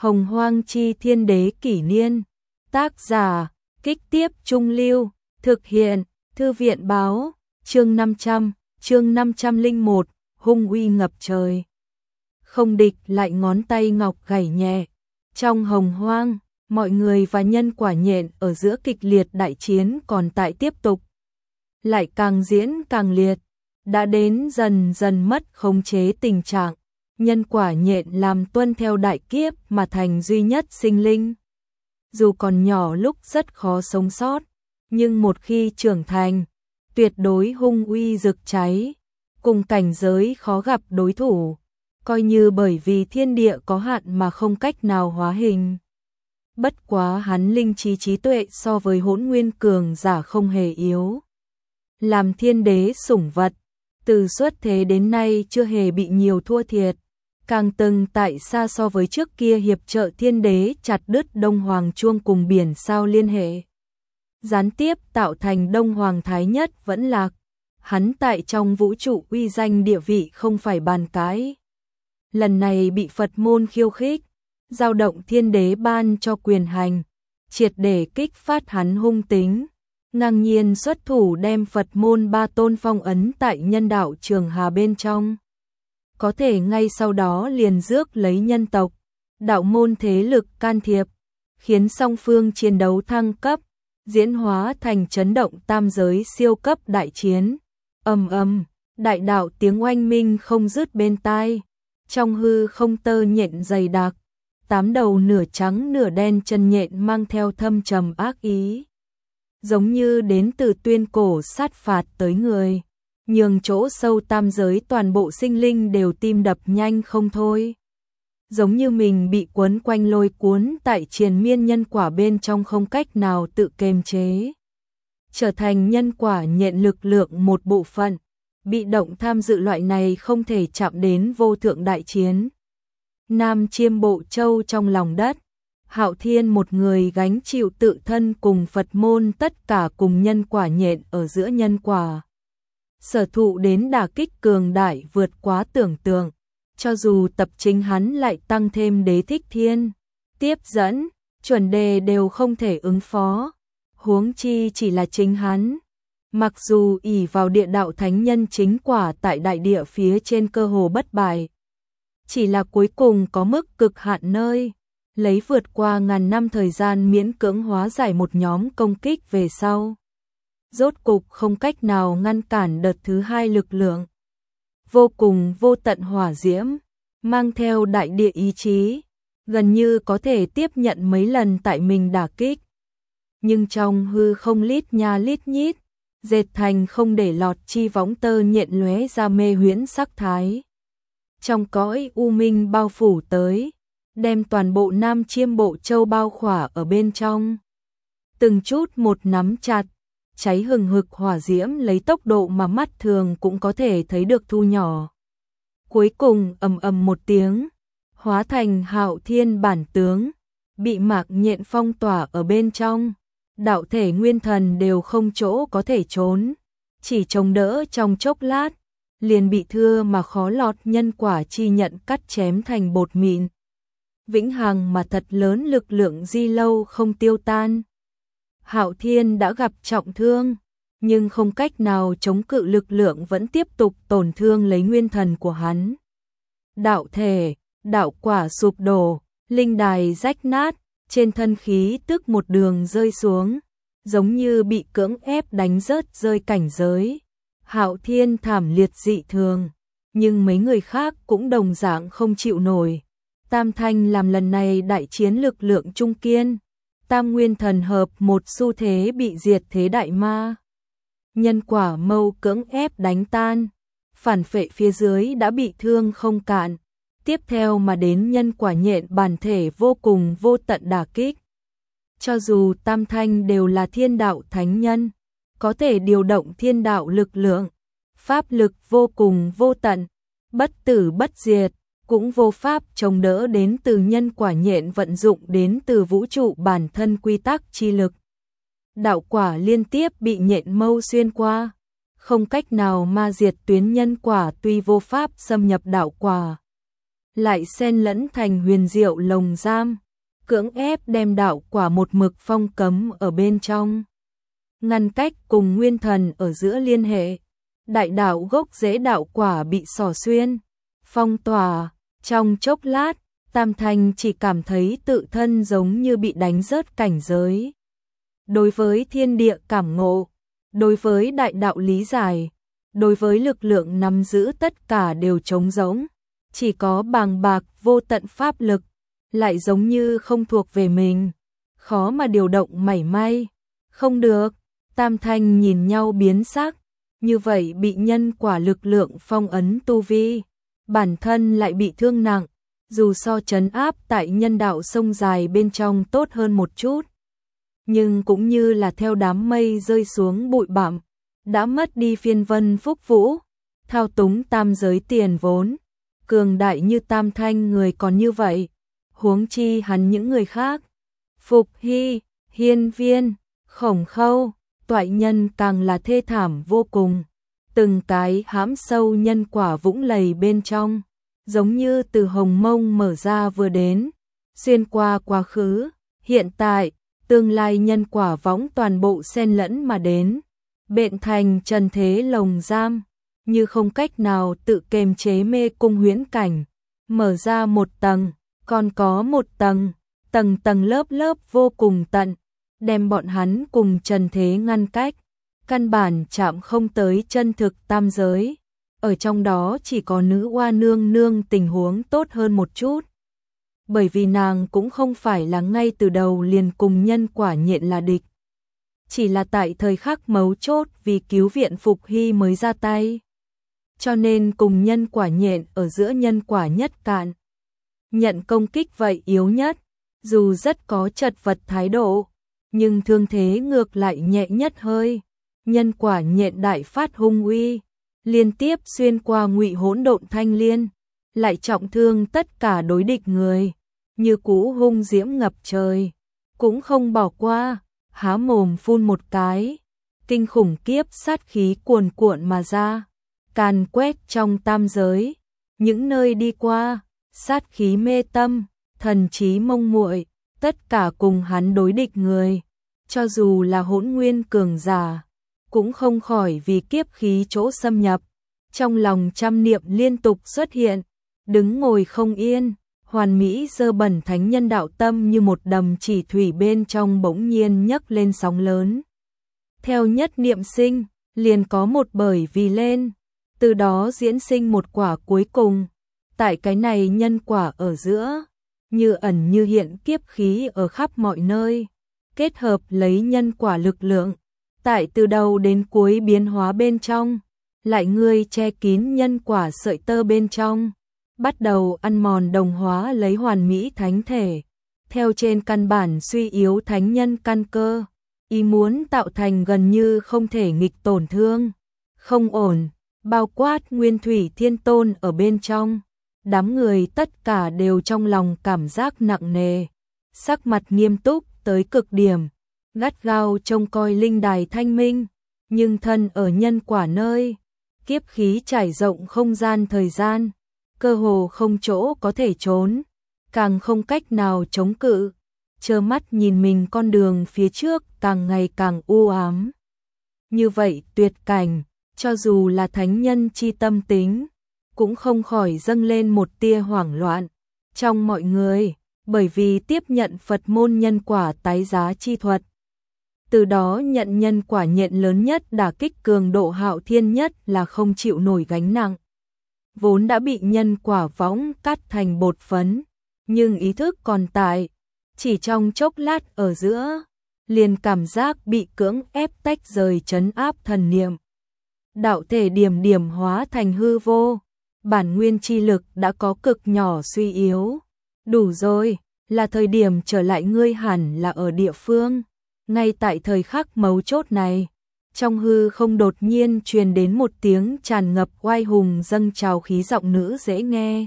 Hồng Hoang Chi Thiên Đế Kỷ Niên. Tác giả, Kích Tiếp Trung Lưu. Thực hiện, Thư viện Báo. Chương 500, chương 501, hung uy ngập trời. Không địch lại ngón tay ngọc gảy nhẹ. Trong Hồng Hoang, mọi người và nhân quả nhện ở giữa kịch liệt đại chiến còn tại tiếp tục. Lại càng diễn càng liệt, đã đến dần dần mất khống chế tình trạng. Nhân quả nhện làm tuân theo đại kiếp mà thành duy nhất sinh linh. Dù còn nhỏ lúc rất khó sống sót, nhưng một khi trưởng thành, tuyệt đối hung uy rực cháy, cùng cảnh giới khó gặp đối thủ, coi như bởi vì thiên địa có hạn mà không cách nào hóa hình. Bất quá hắn linh trí trí tuệ so với Hỗn Nguyên cường giả không hề yếu. Làm thiên đế sủng vật, từ xuất thế đến nay chưa hề bị nhiều thua thiệt, càng từng tại xa so với trước kia hiệp trợ thiên đế chặt đứt Đông Hoàng Chuông cùng biển sao liên hệ. Gián tiếp tạo thành Đông Hoàng Thái Nhất vẫn lạc, hắn tại trong vũ trụ uy danh địa vị không phải bàn cãi. Lần này bị Phật môn khiêu khích, dao động thiên đế ban cho quyền hành, triệt để kích phát hắn hung tính, ngang nhiên xuất thủ đem Phật môn ba tôn phong ấn tại nhân đạo Trường Hà bên trong. Có thể ngay sau đó liền rước lấy nhân tộc, đạo môn thế lực can thiệp, khiến song phương chiến đấu thăng cấp, diễn hóa thành chấn động tam giới siêu cấp đại chiến. Ầm ầm, đại đạo tiếng oanh minh không dứt bên tai, trong hư không tơ nhện dày đặc, 8 đầu nửa trắng nửa đen chân nhện mang theo thâm trầm ác ý, giống như đến từ tuyên cổ sát phạt tới người, nhường chỗ sâu tam giới toàn bộ sinh linh đều tim đập nhanh không thôi. Giống như mình bị quấn quanh lôi cuốn tại triền miên nhân quả bên trong không cách nào tự kiềm chế. Trở thành nhân quả nhện lực lượng một bộ phận, bị động tham dự loại này không thể chạm đến vô thượng đại chiến. Nam Chiêm Bộ Châu trong lòng đất, Hạo Thiên một người gánh chịu tự thân cùng Phật môn tất cả cùng nhân quả nhện ở giữa nhân quả. Sở thụ đến đả kích cường đại vượt quá tưởng tượng, cho dù tập chính hắn lại tăng thêm đế thích thiên, tiếp dẫn, chuẩn đề đều không thể ứng phó, huống chi chỉ là chính hắn. Mặc dù ỷ vào địa đạo thánh nhân chính quả tại đại địa phía trên cơ hồ bất bại, chỉ là cuối cùng có mức cực hạn nơi, lấy vượt qua ngàn năm thời gian miễn cưỡng hóa giải một nhóm công kích về sau. Rốt cục không cách nào ngăn cản đợt thứ hai lực lượng. Vô cùng vô tận hỏa diễm, mang theo đại địa ý chí, gần như có thể tiếp nhận mấy lần tại mình đả kích. Nhưng trong hư không lít nha lít nhít, dệt thành không để lọt chi võng tơ nhện lóe ra mê huyễn sắc thái. Trong cõi u minh bao phủ tới, đem toàn bộ Nam Chiêm Bộ Châu bao khỏa ở bên trong. Từng chút một nắm chặt, cháy hừng hực hỏa diễm lấy tốc độ mà mắt thường cũng có thể thấy được thu nhỏ. Cuối cùng ầm ầm một tiếng, hóa thành Hạo Thiên bản tướng, bị mạc nhện phong tỏa ở bên trong. Đạo thể nguyên thần đều không chỗ có thể trốn, chỉ chống đỡ trong chốc lát, liền bị thưa mà khó lọt nhân quả chi nhận cắt chém thành bột mịn. Vĩnh hằng mà thật lớn lực lượng di lâu không tiêu tan. Hạo Thiên đã gặp trọng thương, nhưng không cách nào chống cự lực lượng vẫn tiếp tục tổn thương lấy nguyên thần của hắn. Đạo thể, đạo quả sụp đổ, linh đài rách nát, trên thân khí tức một đường rơi xuống, giống như bị cưỡng ép đánh rớt rơi cảnh giới. Hạo Thiên thảm liệt dị thường, nhưng mấy người khác cũng đồng dạng không chịu nổi. Tam Thanh làm lần này đại chiến lực lượng trung kiên, tam nguyên thần hợp một xu thế bị diệt thế đại ma. Nhân quả mâu cưỡng ép đánh tan, phản phệ phía dưới đã bị thương không cạn. Tiếp theo mà đến nhân quả nhện bản thể vô cùng vô tận đả kích. Cho dù tam thanh đều là thiên đạo thánh nhân, có thể điều động thiên đạo lực lượng, pháp lực vô cùng vô tận, bất tử bất diệt, cũng vô pháp chống đỡ đến từ nhân quả nhện vận dụng đến từ vũ trụ bản thân quy tắc chi lực. Đạo quả liên tiếp bị nhện mâu xuyên qua, không cách nào ma diệt tuyến nhân quả tuy vô pháp xâm nhập đạo quả. lại xen lẫn thành huyền diệu lồng giam, cưỡng ép đem đạo quả một mực phong cấm ở bên trong, ngăn cách cùng nguyên thần ở giữa liên hệ. Đại đạo gốc rễ đạo quả bị xỏ xuyên, phong tỏa, trong chốc lát, Tam Thanh chỉ cảm thấy tự thân giống như bị đánh rớt cảnh giới. Đối với thiên địa cảm ngộ, đối với đại đạo lý giải, đối với lực lượng nắm giữ tất cả đều trống rỗng, chỉ có bàng bạc vô tận pháp lực, lại giống như không thuộc về mình, khó mà điều động mảy may. Không được, Tam Thanh nhìn nhau biến sắc, như vậy bị nhân quả lực lượng phong ấn tu vi, bản thân lại bị thương nặng, dù so trấn áp tại nhân đạo sông dài bên trong tốt hơn một chút, nhưng cũng như là theo đám mây rơi xuống bụi bặm, đã mất đi phiên vân phúc vũ, thao túng tam giới tiền vốn, cường đại như Tam Thanh người còn như vậy, huống chi hắn những người khác. Phục Hy, Hiên Viên, Khổng Khâu, Toại Nhân càng là thê thảm vô cùng, từng cái hãm sâu nhân quả vũng lầy bên trong, giống như từ hồng mông mở ra vừa đến, xuyên qua quá khứ, hiện tại, tương lai nhân quả võng toàn bộ xen lẫn mà đến, bện thành trần thế lồng giam, như không cách nào tự kềm chế mê cung huyễn cảnh, mở ra một tầng, còn có một tầng, tầng tầng lớp lớp vô cùng tận, đem bọn hắn cùng trần thế ngăn cách, căn bản chạm không tới chân thực tam giới. Ở trong đó chỉ có nữ oa nương nương tình huống tốt hơn một chút. Bởi vì nàng cũng không phải là ngay từ đầu liền cùng nhân quả nhện là địch. Chỉ là tại thời khắc mấu chốt vì cứu viện Phục Hy mới ra tay. Cho nên cùng nhân quả nhện ở giữa nhân quả nhất cạn. Nhận công kích vậy yếu nhất, dù rất có chật vật thái độ, nhưng thương thế ngược lại nhẹ nhất hơi. Nhân quả nhện đại phát hung uy, liên tiếp xuyên qua ngụy hỗn độn thanh liên, lại trọng thương tất cả đối địch người, như cũ hung diễm ngập trời, cũng không bỏ qua, há mồm phun một cái, kinh khủng kiếp sát khí cuồn cuộn mà ra, càn quét trong tam giới, những nơi đi qua, sát khí mê tâm, thần trí mông muội, tất cả cùng hắn đối địch người, cho dù là hỗn nguyên cường giả, cũng không khỏi vì kiếp khí chỗ xâm nhập, trong lòng trăm niệm liên tục xuất hiện, đứng ngồi không yên, hoàn mỹ dơ bẩn thánh nhân đạo tâm như một đầm chỉ thủy bên trong bỗng nhiên nhấc lên sóng lớn. Theo nhất niệm sinh, liền có một bởi vì lên, từ đó diễn sinh một quả cuối cùng, tại cái này nhân quả ở giữa, như ẩn như hiện kiếp khí ở khắp mọi nơi, kết hợp lấy nhân quả lực lượng, tại từ đầu đến cuối biến hóa bên trong, lại ngươi che kín nhân quả sợi tơ bên trong, bắt đầu ăn mòn đồng hóa lấy hoàn mỹ thánh thể, theo trên căn bản suy yếu thánh nhân căn cơ, ý muốn tạo thành gần như không thể nghịch tổn thương, không ổn, bao quát Nguyên Thủy Thiên Tôn ở bên trong, đám người tất cả đều trong lòng cảm giác nặng nề, sắc mặt nghiêm túc tới cực điểm, gắt gao trông coi linh đài thanh minh, nhưng thân ở nhân quả nơi, kiếp khí trải rộng không gian thời gian, cơ hồ không chỗ có thể trốn, càng không cách nào chống cự, trơ mắt nhìn mình con đường phía trước càng ngày càng u ám. Như vậy tuyệt cảnh, cho dù là thánh nhân chi tâm tính, cũng không khỏi dâng lên một tia hoảng loạn trong mọi người, bởi vì tiếp nhận Phật môn nhân quả tái giá chi thuật. Từ đó nhận nhân quả nhện lớn nhất đả kích cường độ hạo thiên nhất là không chịu nổi gánh nặng. Vốn đã bị nhân quả võng cắt thành bột phấn, nhưng ý thức còn tại, chỉ trong chốc lát ở giữa, liền cảm giác bị cưỡng ép tách rời trấn áp thần niệm. Đạo thể điểm điểm hóa thành hư vô, bản nguyên chi lực đã có cực nhỏ suy yếu. Đủ rồi, là thời điểm trở lại ngươi hẳn là ở địa phương. Ngay tại thời khắc mấu chốt này, trong hư không đột nhiên truyền đến một tiếng tràn ngập oai hùng dâng trào khí giọng nữ dễ nghe.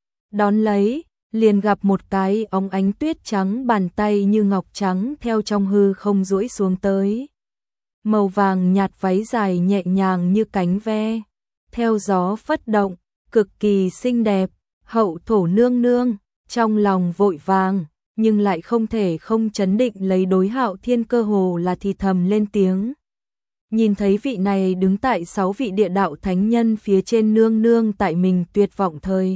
Đón lấy, liền gặp một cái óng ánh tuyết trắng bàn tay như ngọc trắng theo trong hư không duỗi xuống tới. Màu vàng nhạt váy dài nhẹ nhàng như cánh ve, theo gió phất động, cực kỳ xinh đẹp, Hậu thổ nương nương, trong lòng vội vàng, nhưng lại không thể không chấn định lấy đối Hạo Thiên cơ hồ là thì thầm lên tiếng. Nhìn thấy vị này đứng tại 6 vị địa đạo thánh nhân phía trên nương nương tại mình tuyệt vọng thời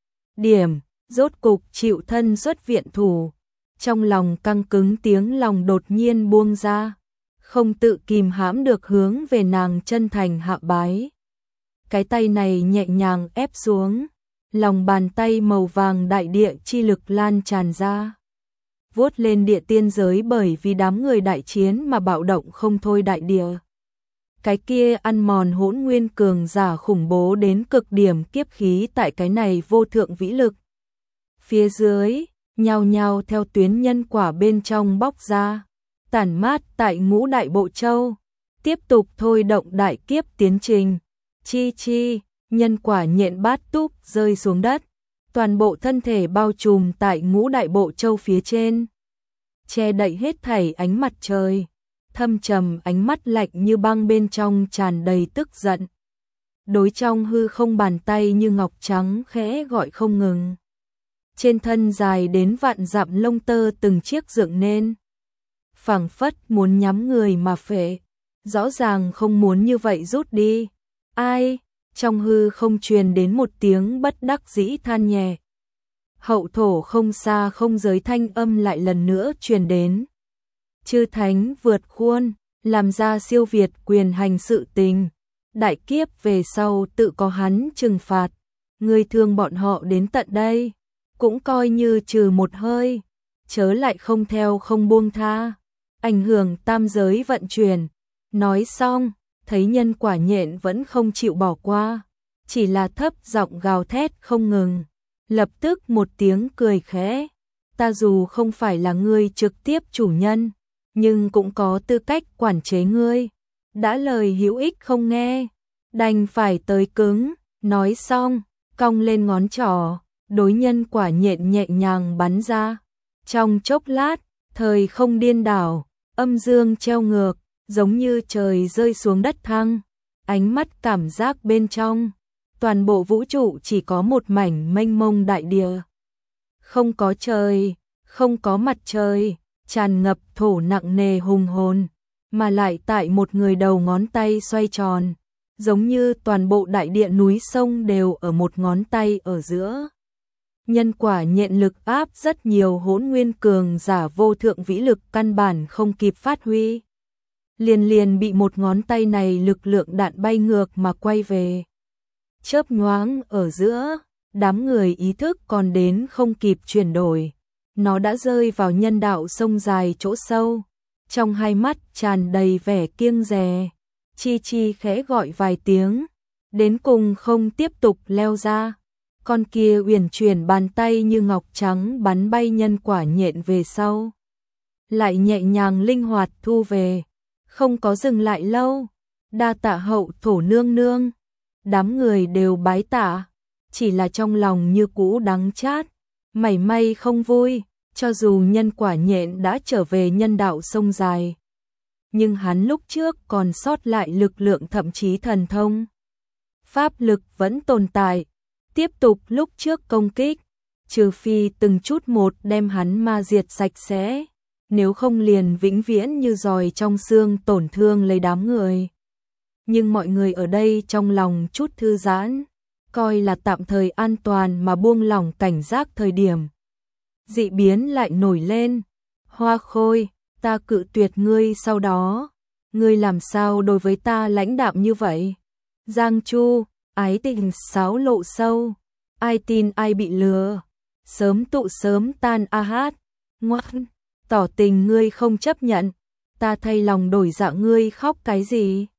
điểm, rốt cục chịu thân xuất viện thủ, trong lòng căng cứng tiếng lòng đột nhiên buông ra, không tự kìm hãm được hướng về nàng chân thành hạ bái. Cái tay này nhẹ nhàng ép xuống, lòng bàn tay màu vàng đại địa chi lực lan tràn ra, vuốt lên địa tiên giới bởi vì đám người đại chiến mà bạo động không thôi đại địa. Cái kia ăn mòn hỗn nguyên cường giả khủng bố đến cực điểm kiếp khí tại cái này vô thượng vĩ lực. Phía dưới, nhao nhao theo tuyến nhân quả bên trong bóc ra, tản mát tại Ngũ Đại Bộ Châu, tiếp tục thôi động đại kiếp tiến trình. Chi chi, nhân quả nhện bát túc rơi xuống đất, toàn bộ thân thể bao trùm tại Ngũ Đại Bộ Châu phía trên, che đậy hết thảy ánh mặt trời, thâm trầm ánh mắt lạnh như băng bên trong tràn đầy tức giận. Đối trong hư không bàn tay như ngọc trắng khẽ gọi không ngừng. Trên thân dài đến vạn dặm lông tơ từng chiếc dựng nên, phảng phất muốn nhắm người mà phệ, rõ ràng không muốn như vậy rút đi. Ai? Trong hư không truyền đến một tiếng bất đắc dĩ than nhẹ. Hậu thổ không xa không giới thanh âm lại lần nữa truyền đến. Chư thánh vượt khuôn, làm ra siêu việt quyền hành sự tình. Đại kiếp về sau tự có hắn trừng phạt. Ngươi thương bọn họ đến tận đây, cũng coi như trừ một hơi, chớ lại không theo không buông tha, ảnh hưởng tam giới vận chuyển. Nói xong, thấy nhân quả nhện vẫn không chịu bỏ qua, chỉ là thấp giọng gào thét không ngừng. Lập tức một tiếng cười khẽ, ta dù không phải là ngươi trực tiếp chủ nhân, nhưng cũng có tư cách quản chế ngươi. Đã lời hữu ích không nghe, đành phải tới cứng. Nói xong, cong lên ngón trỏ, đối nhân quả nhện nhẹ nhàng bắn ra. Trong chốc lát, thời không điên đảo, âm dương treo ngược, giống như trời rơi xuống đất thăng. Ánh mắt cảm giác bên trong, toàn bộ vũ trụ chỉ có một mảnh mênh mông đại địa. Không có trời, không có mặt trời, tràn ngập thổ nặng nề hùng hồn, mà lại tại một người đầu ngón tay xoay tròn, giống như toàn bộ đại địa núi sông đều ở một ngón tay ở giữa. Nhân quả nhện lực áp rất nhiều hỗn nguyên cường giả vô thượng vĩ lực căn bản không kịp phát huy. Liền bị một ngón tay này lực lượng đạn bay ngược mà quay về. Chớp nhoáng ở giữa, đám người ý thức còn đến không kịp chuyển đổi. Nó đã rơi vào nhân đạo sông dài chỗ sâu. Trong hai mắt tràn đầy vẻ kiêng dè. Chi chi khẽ gọi vài tiếng, đến cùng không tiếp tục leo ra. Con kia uyển chuyển bàn tay như ngọc trắng bắn bay nhân quả nhện về sau, lại nhẹ nhàng linh hoạt thu về, không có dừng lại lâu. Đa tạ hậu thổ nương nương. Đám người đều bái tạ, chỉ là trong lòng như cũ đắng chát, mảy may không vui, cho dù nhân quả nhện đã trở về nhân đạo sông dài. Nhưng hắn lúc trước còn sót lại lực lượng thậm chí thần thông. Pháp lực vẫn tồn tại, tiếp tục lúc trước công kích, trừ phi từng chút một đem hắn ma diệt sạch sẽ, nếu không liền vĩnh viễn như giòi trong xương tổn thương lấy đám người. Nhưng mọi người ở đây trong lòng chút thư giãn, coi là tạm thời an toàn mà buông lỏng cảnh giác thời điểm. Dị biến lại nổi lên. Hoa Khôi, ta cự tuyệt ngươi sau đó. Ngươi làm sao đối với ta lãnh đạm như vậy? Giang Chu, ái tình sáo lộ sâu. Ai tin ai bị lừa. Sớm tụ sớm tan a hát. Ngoan, tỏ tình ngươi không chấp nhận. Ta thay lòng đổi dạ ngươi khóc cái gì?